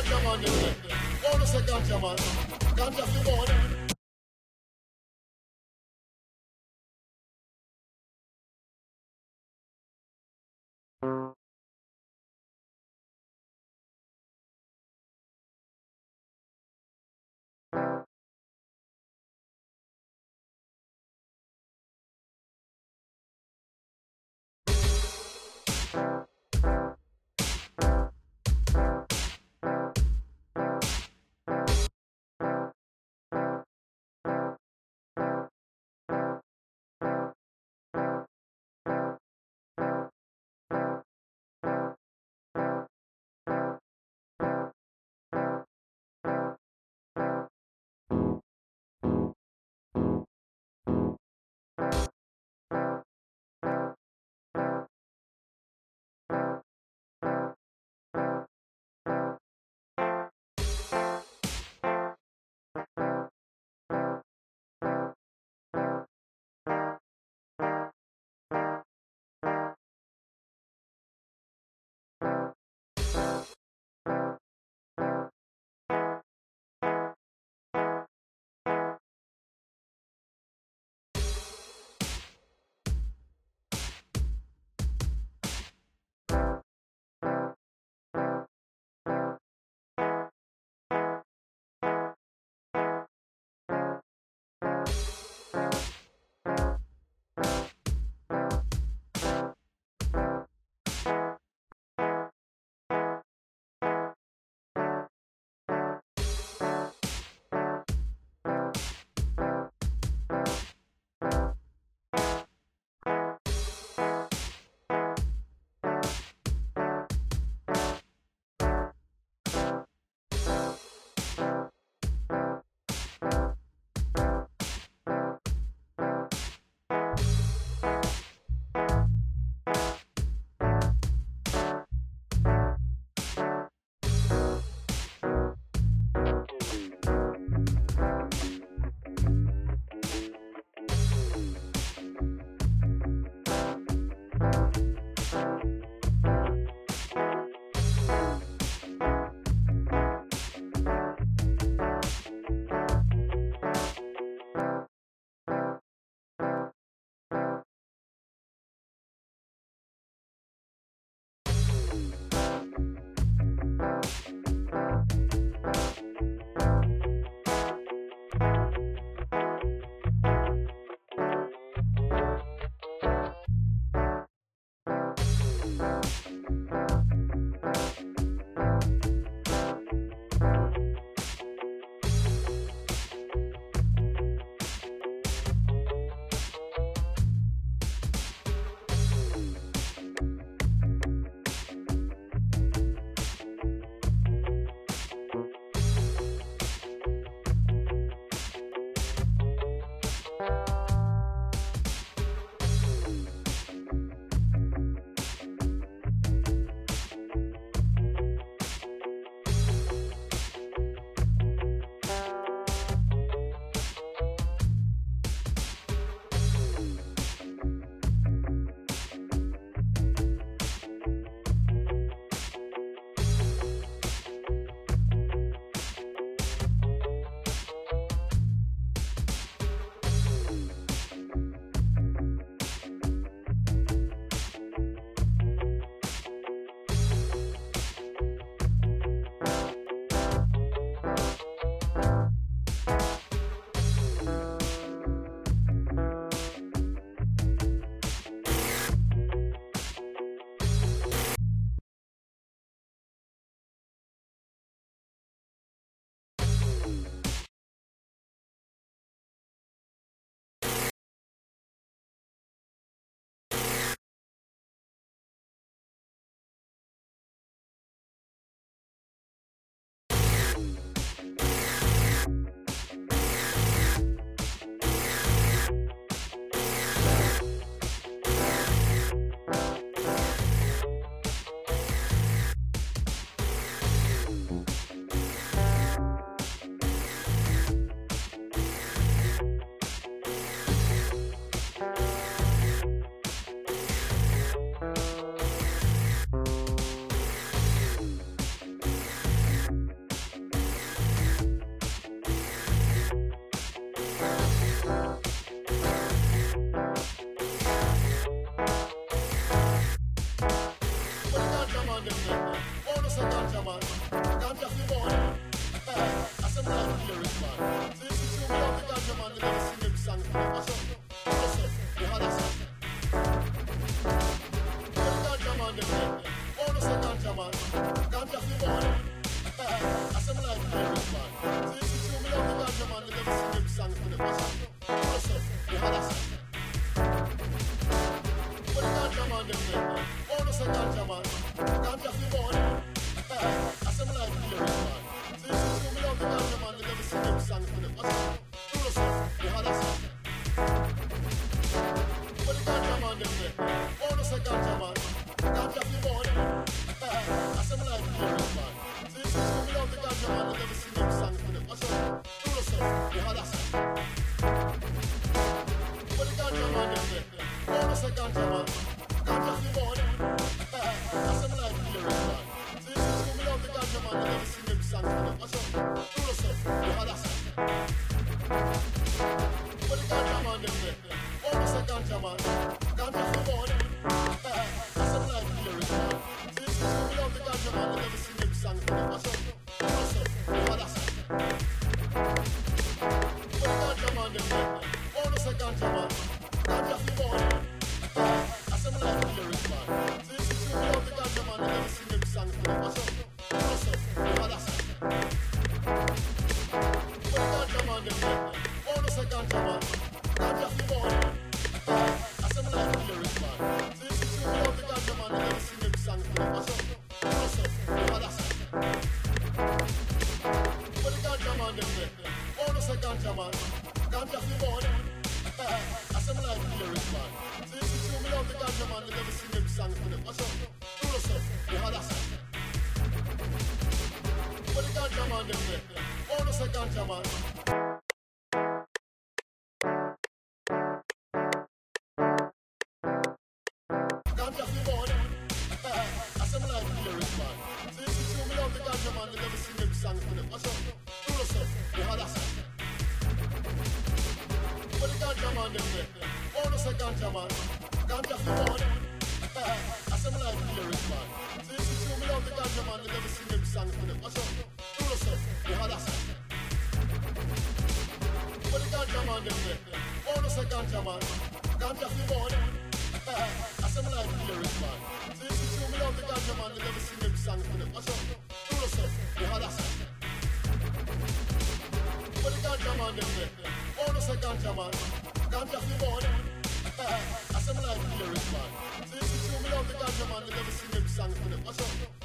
ganja man, all the say ganja man, ganja fi born. man. Ganja fi boy. I say me like the lyrics man. See if you love the ganja man, you never sing them song for them. What's up? What's up? You had a song. The ganja man them say, oh no say ganja man. Ganja fi boy. I say me like the lyrics man. See if you love the ganja man, you never sing them song for them. What's up? What's up? You had a song. But the ganja man them say, oh no say ganja man. Ganja fi boy. I say me like the lyrics man. See if you love the ganja man, you never sing them song for them. What's up? What's up? You had a song. But the ganja man them say, oh no say ganja man. Ganja fi boy. I say me like the lyrics man. See if you love the ganja man, you never sing them song for them. What's up? What's up? You had a song. But the ganja man them say, oh no say ganja man. Ganja fi boy. I say me like the lyrics man. See if you love the ganja man, you never sing them song for them. What's up? You had a song. But the ganja man them say, oh no say ganja man. Ganja fi boy. I say me like the lyrics man. See if you love the ganja man, you never sing them song for them. What's up? You had a song. But the ganja man them say, oh no say ganja man. Ganja fi boy. I say me like the lyrics man. See if you love the ganja man, you never sing them song for them. What's up? You had a song. But the ganja man them say, oh no say ganja man. Ganja fi boy. I say me like the lyrics man. See if you love the ganja man, you never sing them song for them. What's up? You had a song. But the ganja man them say, oh no say ganja man. Ganja fi boy. I say me like the lyrics man. See if you love the ganja man, you never sing them song for them. What's up? You had a song. But the ganja man them say, oh no say ganja man. Ganja fi boy. I say me like the lyrics man. See if you love the ganja man, you never sing them song for them. What's up? You had a song. But the ganja man them say, oh no say ganja man. Ganja fi boy. I say me like the lyrics man. See if you love the ganja man, you never sing them song for them. What's up? You had a song. But the ganja man them say, oh no say ganja man. Ganja fi boy. I say me like the lyrics man. See if you love the ganja man, you never sing them song for them. What's up? You had a song. But the ganja man them say, oh no say ganja man. Ganja fi boy. I say me like the lyrics man.